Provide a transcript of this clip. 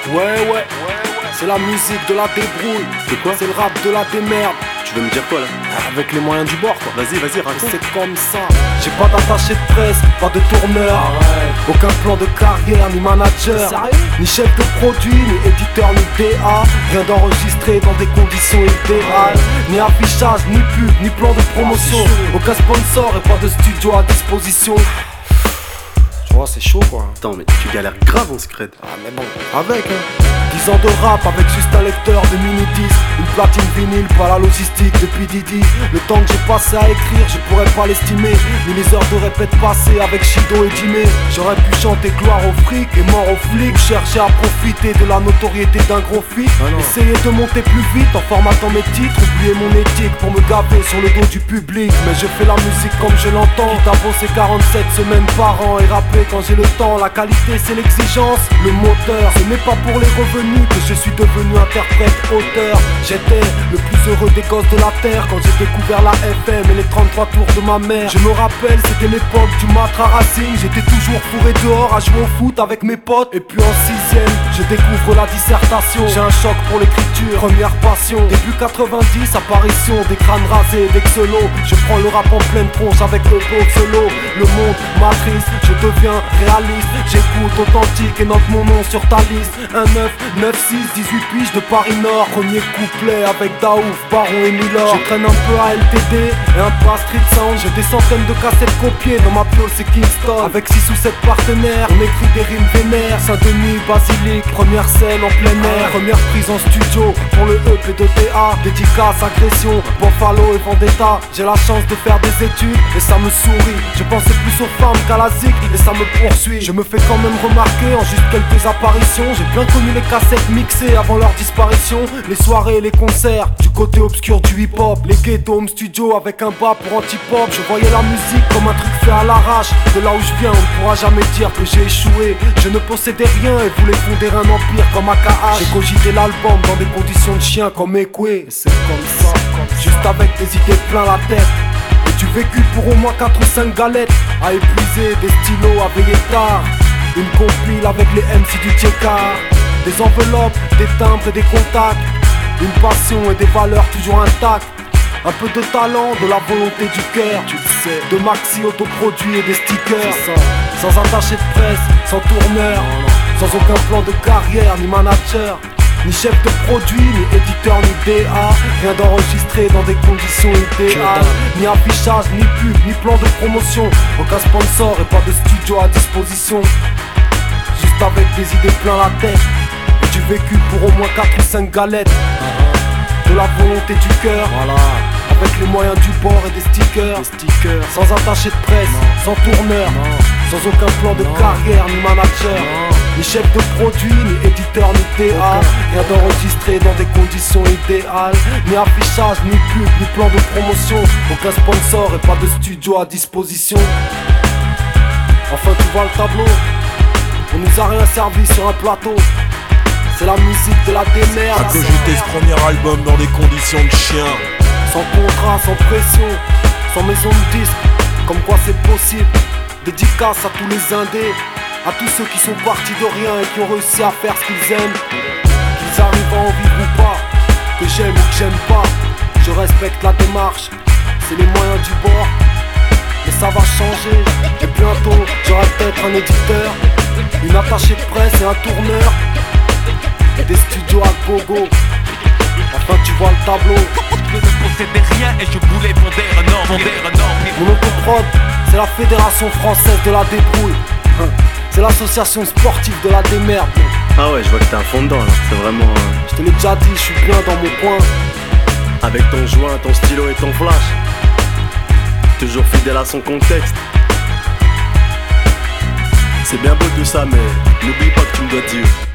Ouais, c'est la musique de la débrouille. C'est quoi? C'est le rap de la démerde. Tu veux me dire quoi là? Avec les moyens du bord quoi. Vas-y, raconte. C'est comme ça. J'ai pas d'attaché de presse, pas de tourneur. Aucun plan de carrière, ni manager, ni chef de produit, ni éditeur, ni DA. Rien d'enregistré dans des conditions idéales. Ni affichage, ni pub, ni plan de promotion. Aucun sponsor et pas de studio à disposition. Tu vois, c'est chaud quoi. Attends, mais tu galères grave en secret. Ah mais bon, avec 10 ans de rap avec juste un lecteur de mini-disques. Une platine vinyle, pas la logistique depuis Didi. Le temps que j'ai passé à écrire, je pourrais pas l'estimer. Ni les heures de répète passées avec Shido et Jimmy. J'aurais pu chanter gloire au fric et mort aux flics. Chercher à profiter de la notoriété d'un gros flic. Essayer de monter plus vite en formatant mes titres. Oublier mon éthique pour me gaver sur le dos du public. Mais je fais la musique comme je l'entends. Quitte à bosser 47 semaines par an et rapper quand j'ai le temps. La qualité c'est l'exigence, le moteur. Ce n'est pas pour les revenus que je suis devenu interprète, auteur. J'étais le plus heureux des gosses de la terre quand j'ai découvert la FM et les 33 tours de ma mère. Je me rappelle, c'était l'époque du Matra Racing. J'étais toujours fourré dehors à jouer au foot avec mes potes. Et puis en 6ème, je découvre la dissertation. J'ai un choc pour l'écriture, première passion. Début 90, apparition des crânes rasés, d'Exelo. Je prends le rap en pleine tronche avec le beau solo. Le monde matrice, je deviens réaliste. J'écoute authentique et note mon nom sur ta liste. 9-6, 18 piges de Paris Nord. Premier couplet avec Daouf, Baron et Milord. Je traîne un peu à LTD et un peu à Street Sound. J'ai des centaines de cassettes copiées, dans ma piole c'est Kingston. Avec 6 ou 7 partenaires, on écrit des rimes vénères. Saint-Denis, Basilique, première scène en plein air. Première prise en studio pour le EP de TA. Dédicace, agression, Buffalo et Vendetta. J'ai la chance de faire des études et ça me sourit. Je pensais plus aux femmes qu'à la zik et ça me poursuit. Je me fais quand même remarquer en juste quelques apparitions. J'ai bien connu les cassettes mixées avant leur disparition. Les soirées, les concerts, du côté obscur du hip-hop. Les ghettos home studio avec un bas pour anti-pop. Je voyais la musique comme un truc fait à l'arrache. De là où je viens, on ne pourra jamais dire que j'ai échoué. Je ne possédais rien et voulais fonder un empire comme AKH. J'ai cogité l'album dans des conditions de chien comme Ekwe. C'est comme ça, juste avec des idées plein la tête. Et du vécu pour au moins 4 ou 5 galettes. À épuiser, des stylos à veiller tard. Une compile avec les MC du Tchekar. Des enveloppes, des timbres et des contacts. Une passion et des valeurs toujours intactes. Un peu de talent, de la volonté du cœur, tu le sais. De maxi autoproduits et des stickers. Sans attaché de presse, sans tourneur. Sans aucun plan de carrière, ni manager. Ni chef de produit, ni éditeur, ni DA. Rien d'enregistré dans des conditions idéales. Ni affichage, ni pub, ni plan de promotion. Aucun sponsor et pas de studio à disposition. Juste avec des idées plein la tête. Et du vécu pour au moins 4 ou 5 galettes. De la volonté du cœur, avec les moyens du bord et des stickers. Sans attaché de presse, sans tourneur. Sans aucun plan de carrière, ni manager. Ni chef de produit, ni éditeur, ni DA. Rien d'enregistré dans des conditions idéales. Ni affichage, ni pub, ni plan de promotion. Aucun sponsor et pas de studio à disposition. Enfin tu vois le tableau. On nous a rien servi sur un plateau. C'est la musique de la démerde. A cogiter ce premier album dans des conditions de chien. Sans contrat, sans pression, sans maison de disque. Comme quoi c'est possible. Dédicace à tous les indés, à tous ceux qui sont partis de rien et qui ont réussi à faire ce qu'ils aiment. Qu'ils arrivent à en vivre ou pas, que j'aime ou que j'aime pas, je respecte la démarche. C'est les moyens du bord, mais ça va changer. Et bientôt j'aurai peut-être un éditeur, une attachée de presse et un tourneur. Et des studios à gogo. Enfin tu vois le tableau. Je ne possédais rien et je voulais fonder un empire. Mon autoprod, c'est la Fédération Française de la Débrouille. C'est l'association sportive de la démerde. Ah ouais, je vois que t'es à fond dedans là, c'est vraiment... Je te l'ai déjà dit, je suis bien dans mon coin. Avec ton joint, ton stylo et ton flash. Toujours fidèle à son contexte. C'est bien beau tout ça, mais n'oublie pas que tu me dois dire